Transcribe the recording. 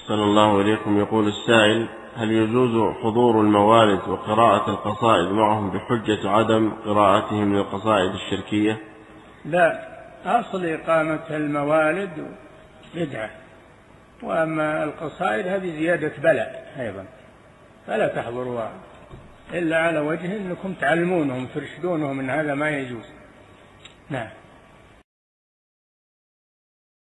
أحسن الله إليكم. يقول السائل: هل يجوز حضور الموالد وقراءة القصائد معهم بحجة عدم قراءتهم للقصائد الشركية؟ لا، أصل إقامة الموالد بدعة، وأما القصائد هذه زيادة بلاء أيضا، فلا تحضروها إلا على وجه أنكم تعلمونهم ترشدونهم أن هذا ما يجوز. نعم.